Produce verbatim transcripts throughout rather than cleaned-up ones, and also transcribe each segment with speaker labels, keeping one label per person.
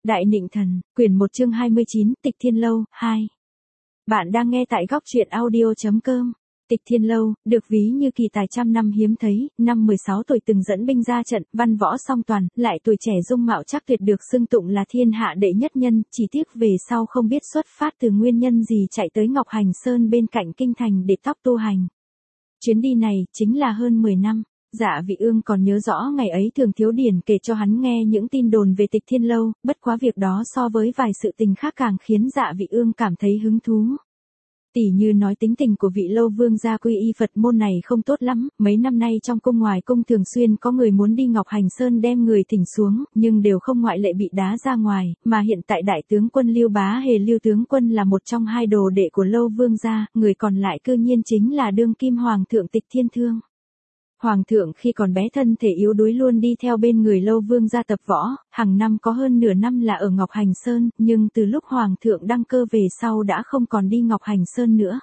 Speaker 1: Đại Nịnh Thần, quyển một chương hai mươi chín, Tịch Thiên Lâu, hai. Bạn đang nghe tại góc truyện audio.com. Tịch Thiên Lâu, được ví như kỳ tài trăm năm hiếm thấy, năm mười sáu tuổi từng dẫn binh ra trận, văn võ song toàn, lại tuổi trẻ dung mạo chắc tuyệt được xưng tụng là thiên hạ đệ nhất nhân, chỉ tiếc về sau không biết xuất phát từ nguyên nhân gì chạy tới Ngọc Hành Sơn bên cạnh kinh thành để tóc tu hành. Chuyến đi này, chính là hơn mười năm. Dạ Vị Ương còn nhớ rõ ngày ấy Thường Thiếu Điển kể cho hắn nghe những tin đồn về Tịch Thiên Lâu, bất quá việc đó so với vài sự tình khác càng khiến Dạ Vị Ương cảm thấy hứng thú. Tỷ như nói tính tình của vị Lâu Vương gia quy y Phật môn này không tốt lắm, mấy năm nay trong cung ngoài cung thường xuyên có người muốn đi Ngọc Hành Sơn đem người thỉnh xuống, nhưng đều không ngoại lệ bị đá ra ngoài, mà hiện tại đại tướng quân Lưu Bá Hề Lưu tướng quân là một trong hai đồ đệ của Lâu Vương gia, người còn lại cư nhiên chính là đương kim hoàng thượng Tịch Thiên Thương. Hoàng thượng khi còn bé thân thể yếu đuối luôn đi theo bên người Lâu Vương gia tập võ, hàng năm có hơn nửa năm là ở Ngọc Hành Sơn, nhưng từ lúc Hoàng thượng đăng cơ về sau đã không còn đi Ngọc Hành Sơn nữa.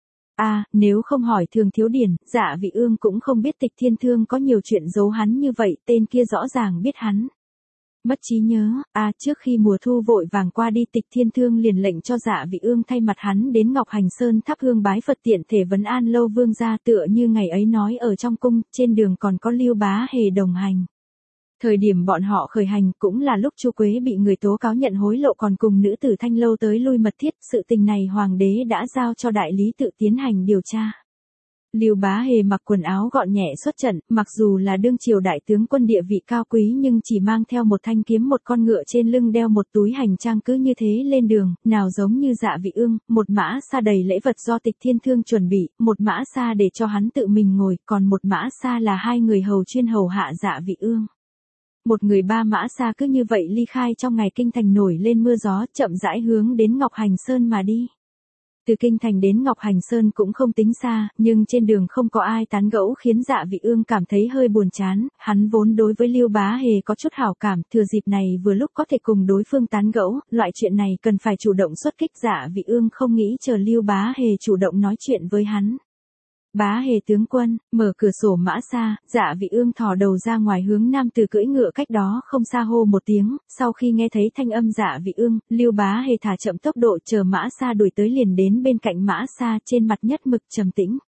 Speaker 1: À, nếu không hỏi Thường Thiếu Điển, Dạ Vị Ương cũng không biết Tịch Thiên Thương có nhiều chuyện giấu hắn như vậy, tên kia rõ ràng biết hắn. Mất trí nhớ, à trước khi mùa thu vội vàng qua đi Tịch Thiên Thương liền lệnh cho Dạ Vị Ương thay mặt hắn đến Ngọc Hành Sơn thắp hương bái Phật tiện thể vấn an Lâu Vương gia, tựa như ngày ấy nói ở trong cung, trên đường còn có Lưu Bá Hề đồng hành. Thời điểm bọn họ khởi hành cũng là lúc Chu Quế bị người tố cáo nhận hối lộ còn cùng nữ tử Thanh Lâu tới lui mật thiết, sự tình này hoàng đế đã giao cho đại lý tự tiến hành điều tra. Lưu Bá Hề mặc quần áo gọn nhẹ xuất trận, mặc dù là đương triều đại tướng quân địa vị cao quý nhưng chỉ mang theo một thanh kiếm một con ngựa trên lưng đeo một túi hành trang cứ như thế lên đường, nào giống như Dạ Vị Ương, một mã xa đầy lễ vật do Tịch Thiên Thương chuẩn bị, một mã xa để cho hắn tự mình ngồi, còn một mã xa là hai người hầu chuyên hầu hạ Dạ Vị Ương. Một người ba mã xa cứ như vậy ly khai trong ngày kinh thành nổi lên mưa gió, chậm rãi hướng đến Ngọc Hành Sơn mà đi. Từ kinh thành đến Ngọc Hành Sơn cũng không tính xa, nhưng trên đường không có ai tán gẫu khiến Dạ Vị Ương cảm thấy hơi buồn chán, hắn vốn đối với Lưu Bá Hề có chút hảo cảm, thừa dịp này vừa lúc có thể cùng đối phương tán gẫu, loại chuyện này cần phải chủ động xuất kích. Dạ Vị Ương không nghĩ chờ Lưu Bá Hề chủ động nói chuyện với hắn. Bá Hề tướng quân, mở cửa sổ mã xa, Dạ Vị Ương thò đầu ra ngoài hướng nam từ cưỡi ngựa cách đó không xa hô một tiếng, sau khi nghe thấy thanh âm Dạ Vị Ương, Lưu Bá Hề thả chậm tốc độ chờ mã xa đuổi tới liền đến bên cạnh mã xa, trên mặt nhất mực trầm tĩnh.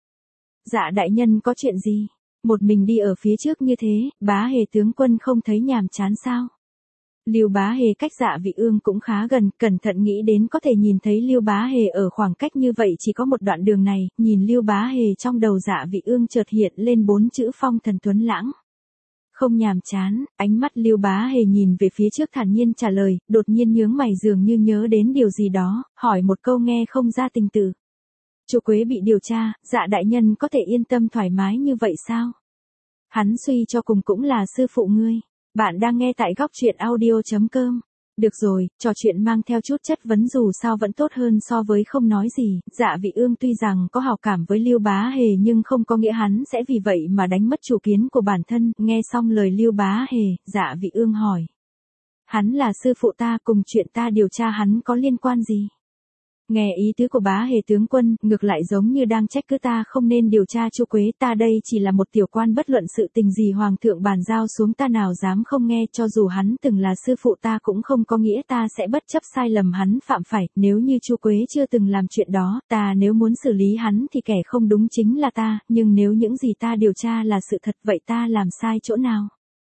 Speaker 1: Dạ đại nhân có chuyện gì? Một mình đi ở phía trước như thế, Bá Hề tướng quân không thấy nhàm chán sao? Lưu Bá Hề cách Dạ Vị Ương cũng khá gần, cẩn thận nghĩ đến có thể nhìn thấy Lưu Bá Hề ở khoảng cách như vậy chỉ có một đoạn đường này, nhìn Lưu Bá Hề trong đầu Dạ Vị Ương chợt hiện lên bốn chữ phong thần tuấn lãng. Không nhàm chán, ánh mắt Lưu Bá Hề nhìn về phía trước thản nhiên trả lời, đột nhiên nhướng mày dường như nhớ đến điều gì đó, hỏi một câu nghe không ra tình tự. Chu Quế bị điều tra, Dạ đại nhân có thể yên tâm thoải mái như vậy sao? Hắn suy cho cùng cũng là sư phụ ngươi. Bạn đang nghe tại góc truyện audio.com. Được rồi, trò chuyện mang theo chút chất vấn dù sao vẫn tốt hơn so với không nói gì. Dạ Vị Ương tuy rằng có hảo cảm với Lưu Bá Hề nhưng không có nghĩa hắn sẽ vì vậy mà đánh mất chủ kiến của bản thân. Nghe xong lời Lưu Bá Hề, Dạ Vị Ương hỏi. Hắn là sư phụ ta, cùng chuyện ta điều tra hắn có liên quan gì? Nghe ý tứ của Bá Hề tướng quân, ngược lại giống như đang trách cứ ta không nên điều tra Chu Quế, ta đây chỉ là một tiểu quan, bất luận sự tình gì hoàng thượng bàn giao xuống ta nào dám không nghe, cho dù hắn từng là sư phụ ta cũng không có nghĩa ta sẽ bất chấp sai lầm hắn phạm phải, nếu như Chu Quế chưa từng làm chuyện đó, ta nếu muốn xử lý hắn thì kẻ không đúng chính là ta, nhưng nếu những gì ta điều tra là sự thật vậy ta làm sai chỗ nào?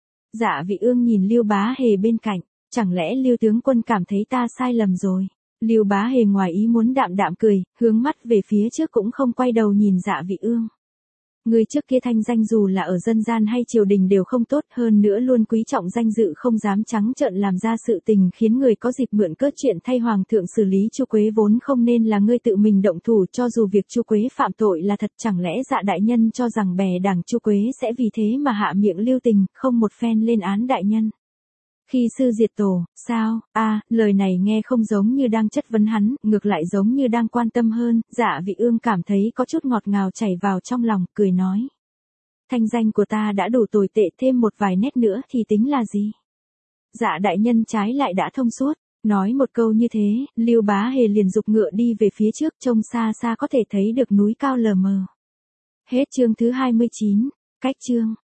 Speaker 1: Dạ Vị Ương nhìn Lưu Bá Hề bên cạnh, chẳng lẽ Lưu tướng quân cảm thấy ta sai lầm rồi? Lưu Bá Hề ngoài ý muốn đạm đạm cười, hướng mắt về phía trước cũng không quay đầu nhìn Dạ Vị Ương. Người trước kia thanh danh dù là ở dân gian hay triều đình đều không tốt, hơn nữa luôn quý trọng danh dự không dám trắng trợn làm ra sự tình khiến người có dịp mượn cớ chuyện thay hoàng thượng xử lý. Chu Quế vốn không nên là ngươi tự mình động thủ, cho dù việc Chu Quế phạm tội là thật, chẳng lẽ Dạ đại nhân cho rằng bè đảng Chu Quế sẽ vì thế mà hạ miệng lưu tình, không một phen lên án đại nhân? Khi sư diệt tổ, sao? A, à, lời này nghe không giống như đang chất vấn hắn, ngược lại giống như đang quan tâm hơn. Dạ Vị Ương cảm thấy có chút ngọt ngào chảy vào trong lòng, cười nói. Thanh danh của ta đã đủ tồi tệ, thêm một vài nét nữa thì tính là gì? Dạ đại nhân trái lại đã thông suốt. Nói một câu như thế, Lưu Bá Hề liền giục ngựa đi về phía trước, trông xa xa có thể thấy được núi cao lờ mờ. Hết chương thứ hai mươi chín, cách chương.